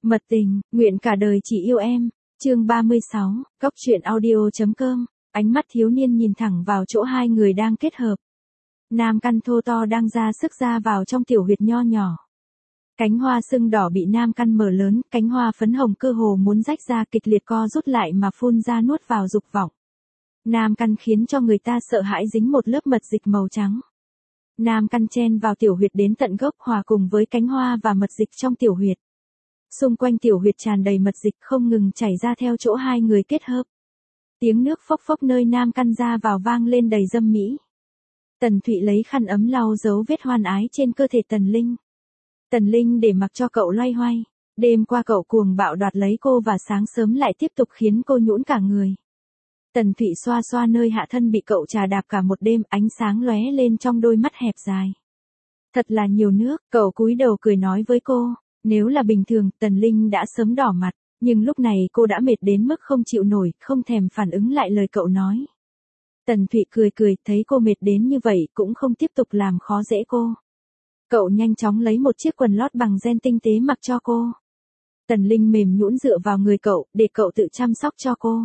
Mật tình, nguyện cả đời chỉ yêu em. Chương 36, Cóc truyện audio.com. Ánh mắt thiếu niên nhìn thẳng vào chỗ hai người đang kết hợp. Nam căn thô to đang ra sức ra vào trong tiểu huyệt nho nhỏ. Cánh hoa sưng đỏ bị nam căn mở lớn, cánh hoa phấn hồng cơ hồ muốn rách ra, kịch liệt co rút lại mà phun ra nuốt vào dục vọng. Nam căn khiến cho người ta sợ hãi dính một lớp mật dịch màu trắng. Nam căn chen vào tiểu huyệt đến tận gốc, hòa cùng với cánh hoa và mật dịch trong tiểu huyệt. Xung quanh tiểu huyệt tràn đầy mật dịch không ngừng chảy ra theo chỗ hai người kết hợp. Tiếng nước phốc phốc nơi nam căn ra vào vang lên đầy dâm mỹ. Tần Thụy lấy khăn ấm lau dấu vết hoan ái trên cơ thể Tần Linh. Tần Linh để mặc cho cậu loay hoay. Đêm qua cậu cuồng bạo đoạt lấy cô và sáng sớm lại tiếp tục khiến cô nhũn cả người. Tần Thụy xoa xoa nơi hạ thân bị cậu trà đạp cả một đêm, ánh sáng lóe lên trong đôi mắt hẹp dài. Thật là nhiều nước, cậu cúi đầu cười nói với cô. Nếu là bình thường, Tần Linh đã sớm đỏ mặt, nhưng lúc này cô đã mệt đến mức không chịu nổi, không thèm phản ứng lại lời cậu nói. Tần Thụy cười cười, thấy cô mệt đến như vậy cũng không tiếp tục làm khó dễ cô. Cậu nhanh chóng lấy một chiếc quần lót bằng ren tinh tế mặc cho cô. Tần Linh mềm nhũn dựa vào người cậu, để cậu tự chăm sóc cho cô.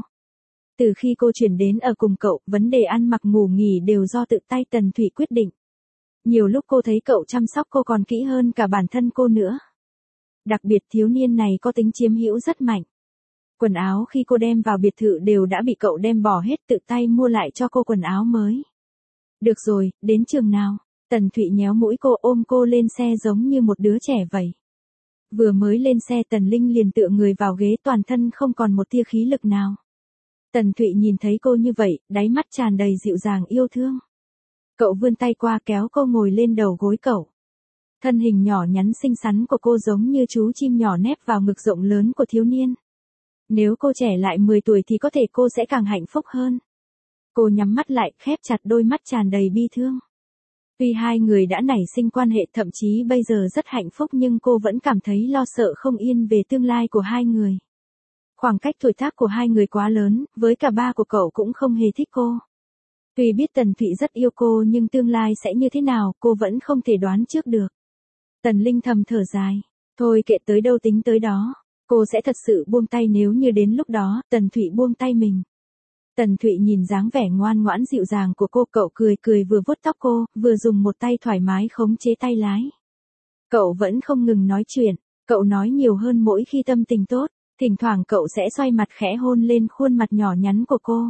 Từ khi cô chuyển đến ở cùng cậu, vấn đề ăn mặc ngủ nghỉ đều do tự tay Tần Thụy quyết định. Nhiều lúc cô thấy cậu chăm sóc cô còn kỹ hơn cả bản thân cô nữa. Đặc biệt thiếu niên này có tính chiếm hữu rất mạnh. Quần áo khi cô đem vào biệt thự đều đã bị cậu đem bỏ hết, tự tay mua lại cho cô quần áo mới. Được rồi, đến trường nào? Tần Thụy nhéo mũi cô, ôm cô lên xe giống như một đứa trẻ vậy. Vừa mới lên xe Tần Linh liền tựa người vào ghế, toàn thân không còn một tia khí lực nào. Tần Thụy nhìn thấy cô như vậy, đáy mắt tràn đầy dịu dàng yêu thương. Cậu vươn tay qua kéo cô ngồi lên đầu gối cậu. Thân hình nhỏ nhắn xinh xắn của cô giống như chú chim nhỏ nép vào ngực rộng lớn của thiếu niên. Nếu cô trẻ lại 10 tuổi thì có thể cô sẽ càng hạnh phúc hơn. Cô nhắm mắt lại, khép chặt đôi mắt tràn đầy bi thương. Tuy hai người đã nảy sinh quan hệ, thậm chí bây giờ rất hạnh phúc, nhưng cô vẫn cảm thấy lo sợ không yên về tương lai của hai người. Khoảng cách tuổi tác của hai người quá lớn, với cả ba của cậu cũng không hề thích cô. Tuy biết Tần Thụy rất yêu cô nhưng tương lai sẽ như thế nào cô vẫn không thể đoán trước được. Tần Linh thầm thở dài. Thôi kệ, tới đâu tính tới đó. Cô sẽ thật sự buông tay nếu như đến lúc đó Tần Thụy buông tay mình. Tần Thụy nhìn dáng vẻ ngoan ngoãn dịu dàng của cô, cậu cười cười vừa vuốt tóc cô, vừa dùng một tay thoải mái khống chế tay lái. Cậu vẫn không ngừng nói chuyện, cậu nói nhiều hơn mỗi khi tâm tình tốt, thỉnh thoảng cậu sẽ xoay mặt khẽ hôn lên khuôn mặt nhỏ nhắn của cô.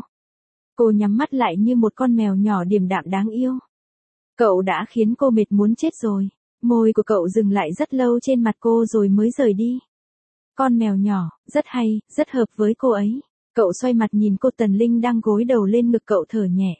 Cô nhắm mắt lại như một con mèo nhỏ điềm đạm đáng yêu. Cậu đã khiến cô mệt muốn chết rồi. Môi của cậu dừng lại rất lâu trên mặt cô rồi mới rời đi. Con mèo nhỏ, rất hay, rất hợp với cô ấy. Cậu xoay mặt nhìn cô. Tần Linh đang gối đầu lên ngực cậu thở nhẹ.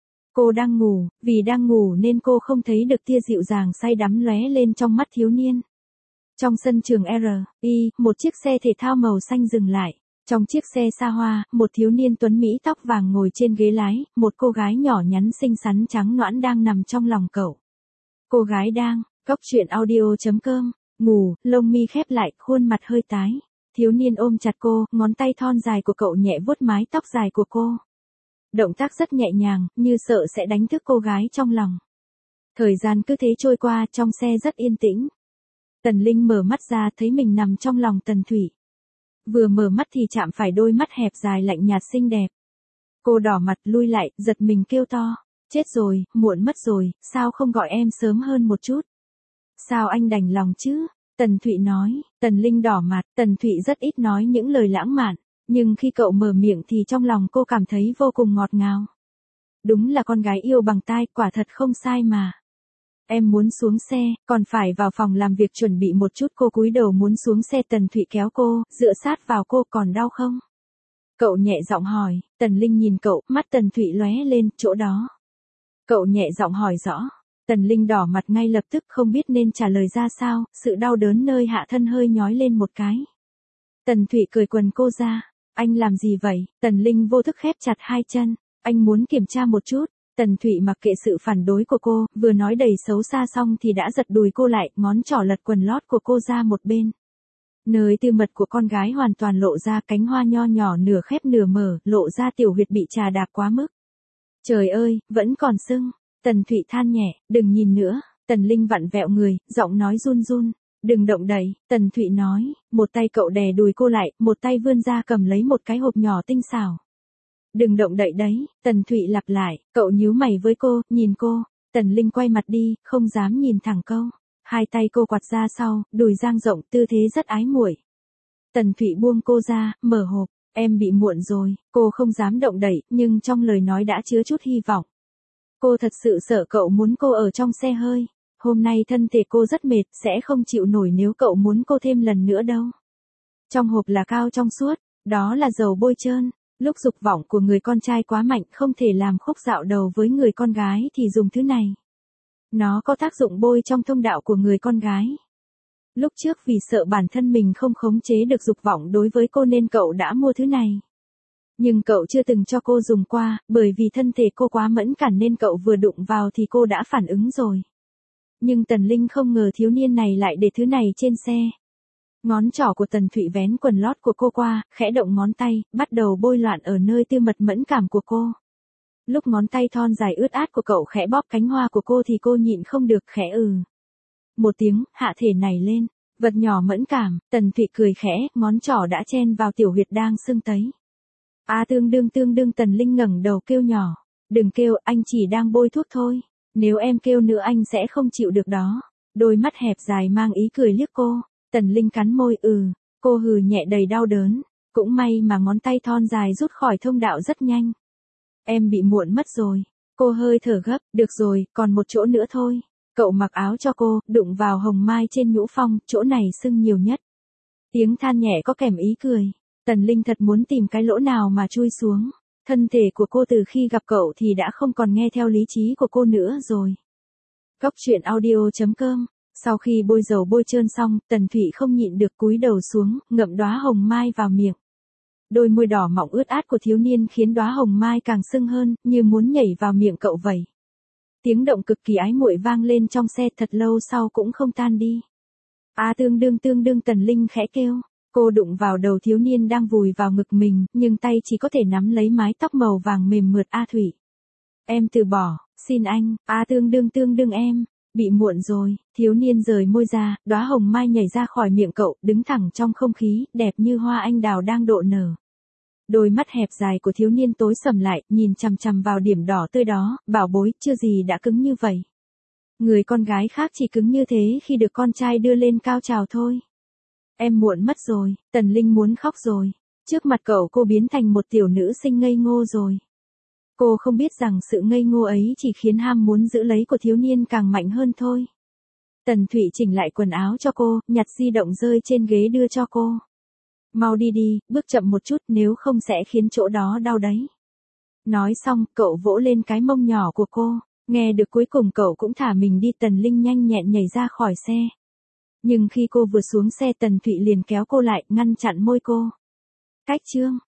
Cô đang ngủ, vì đang ngủ nên cô không thấy được tia dịu dàng say đắm lóe lên trong mắt thiếu niên. Trong sân trường R.I., một chiếc xe thể thao màu xanh dừng lại. Trong chiếc xe xa hoa, một thiếu niên tuấn Mỹ tóc vàng ngồi trên ghế lái, một cô gái nhỏ nhắn xinh xắn trắng nõn đang nằm trong lòng cậu. Cô gái đang Cóc truyện audio.com, ngủ, lông mi khép lại, khuôn mặt hơi tái. Thiếu niên ôm chặt cô, ngón tay thon dài của cậu nhẹ vuốt mái tóc dài của cô. Động tác rất nhẹ nhàng, như sợ sẽ đánh thức cô gái trong lòng. Thời gian cứ thế trôi qua, trong xe rất yên tĩnh. Tần Linh mở mắt ra thấy mình nằm trong lòng Tần Thụy. Vừa mở mắt thì chạm phải đôi mắt hẹp dài lạnh nhạt xinh đẹp. Cô đỏ mặt lui lại, giật mình kêu to. Chết rồi, muộn mất rồi, sao không gọi em sớm hơn một chút? Sao anh đành lòng chứ? Tần Thụy nói. Tần Linh đỏ mặt. Tần Thụy rất ít nói những lời lãng mạn, nhưng khi cậu mở miệng thì trong lòng cô cảm thấy vô cùng ngọt ngào. Đúng là con gái yêu bằng tai, quả thật không sai mà. Em muốn xuống xe, còn phải vào phòng làm việc chuẩn bị một chút. Cô cúi đầu muốn xuống xe. Tần Thụy kéo cô, dựa sát vào cô. Còn đau không? Cậu nhẹ giọng hỏi. Tần Linh nhìn cậu, mắt Tần Thụy lóe lên, chỗ đó. Cậu nhẹ giọng hỏi rõ. Tần Linh đỏ mặt ngay lập tức, không biết nên trả lời ra sao, sự đau đớn nơi hạ thân hơi nhói lên một cái. Tần Thụy cởi quần cô ra. Anh làm gì vậy? Tần Linh vô thức khép chặt hai chân. Anh muốn kiểm tra một chút. Tần Thụy mặc kệ sự phản đối của cô, vừa nói đầy xấu xa xong thì đã giật đùi cô lại, ngón trỏ lật quần lót của cô ra một bên. Nơi tư mật của con gái hoàn toàn lộ ra, cánh hoa nho nhỏ nửa khép nửa mở, lộ ra tiểu huyệt bị trà đạp quá mức. Trời ơi, vẫn còn sưng. Tần Thụy than nhẹ, đừng nhìn nữa. Tần Linh vặn vẹo người, giọng nói run run. Đừng động đậy, Tần Thụy nói, một tay cậu đè đùi cô lại, một tay vươn ra cầm lấy một cái hộp nhỏ tinh xảo. Đừng động đậy đấy, Tần Thụy lặp lại, cậu nhíu mày với cô, nhìn cô. Tần Linh quay mặt đi, không dám nhìn thẳng câu. Hai tay cô quạt ra sau, đùi dang rộng, tư thế rất ái muội. Tần Thụy buông cô ra, mở hộp, em bị muộn rồi, cô không dám động đậy, nhưng trong lời nói đã chứa chút hy vọng. Cô thật sự sợ cậu muốn cô ở trong xe hơi. Hôm nay thân thể cô rất mệt, sẽ không chịu nổi nếu cậu muốn cô thêm lần nữa đâu. Trong hộp là cao trong suốt, đó là dầu bôi trơn. Lúc dục vọng của người con trai quá mạnh không thể làm khúc dạo đầu với người con gái thì dùng thứ này. Nó có tác dụng bôi trong thông đạo của người con gái. Lúc trước vì sợ bản thân mình không khống chế được dục vọng đối với cô nên cậu đã mua thứ này. Nhưng cậu chưa từng cho cô dùng qua, bởi vì thân thể cô quá mẫn cảm nên cậu vừa đụng vào thì cô đã phản ứng rồi. Nhưng Tần Linh không ngờ thiếu niên này lại để thứ này trên xe. Ngón trỏ của Tần Thụy vén quần lót của cô qua, khẽ động ngón tay, bắt đầu bôi loạn ở nơi tiêu mật mẫn cảm của cô. Lúc ngón tay thon dài ướt át của cậu khẽ bóp cánh hoa của cô thì cô nhịn không được khẽ một tiếng, hạ thể này lên, vật nhỏ mẫn cảm, Tần Thụy cười khẽ, ngón trỏ đã chen vào tiểu huyệt đang sưng tấy. Tương đương Tần Linh ngẩng đầu kêu nhỏ, đừng kêu, anh chỉ đang bôi thuốc thôi, nếu em kêu nữa anh sẽ không chịu được đó. Đôi mắt hẹp dài mang ý cười liếc cô, Tần Linh cắn môi cô hừ nhẹ đầy đau đớn, cũng may mà ngón tay thon dài rút khỏi thông đạo rất nhanh. Em bị muộn mất rồi, cô hơi thở gấp, được rồi, còn một chỗ nữa thôi. Cậu mặc áo cho cô, đụng vào hồng mai trên nhũ phong, chỗ này sưng nhiều nhất. Tiếng than nhẹ có kèm ý cười. Tần Linh thật muốn tìm cái lỗ nào mà chui xuống. Thân thể của cô từ khi gặp cậu thì đã không còn nghe theo lý trí của cô nữa rồi. Góc truyện audio.com. Sau khi bôi dầu bôi trơn xong, Tần Thụy không nhịn được cúi đầu xuống, ngậm đóa hồng mai vào miệng. Đôi môi đỏ mọng ướt át của thiếu niên khiến đóa hồng mai càng sưng hơn, như muốn nhảy vào miệng cậu vậy. Tiếng động cực kỳ ái muội vang lên trong xe, thật lâu sau cũng không tan đi. Tương đương Tần Linh khẽ kêu. Cô đụng vào đầu thiếu niên đang vùi vào ngực mình, nhưng tay chỉ có thể nắm lấy mái tóc màu vàng mềm mượt. Thụy. Em từ bỏ, xin anh. Tương đương em. Bị muộn rồi, thiếu niên rời môi ra, đóa hồng mai nhảy ra khỏi miệng cậu, đứng thẳng trong không khí, đẹp như hoa anh đào đang độ nở. Đôi mắt hẹp dài của thiếu niên tối sầm lại, nhìn chằm chằm vào điểm đỏ tươi đó, bảo bối, chưa gì đã cứng như vậy. Người con gái khác chỉ cứng như thế khi được con trai đưa lên cao trào thôi. Em muộn mất rồi, Tần Linh muốn khóc rồi. Trước mặt cậu cô biến thành một tiểu nữ sinh ngây ngô rồi. Cô không biết rằng sự ngây ngô ấy chỉ khiến ham muốn giữ lấy của thiếu niên càng mạnh hơn thôi. Tần Thụy chỉnh lại quần áo cho cô, nhặt di động rơi trên ghế đưa cho cô. Mau đi đi, bước chậm một chút nếu không sẽ khiến chỗ đó đau đấy. Nói xong, cậu vỗ lên cái mông nhỏ của cô. Nghe được cuối cùng cậu cũng thả mình đi. Tần Linh nhanh nhẹn nhảy ra khỏi xe. Nhưng khi cô vừa xuống xe Tần Thụy liền kéo cô lại, ngăn chặn môi cô. Cách chương.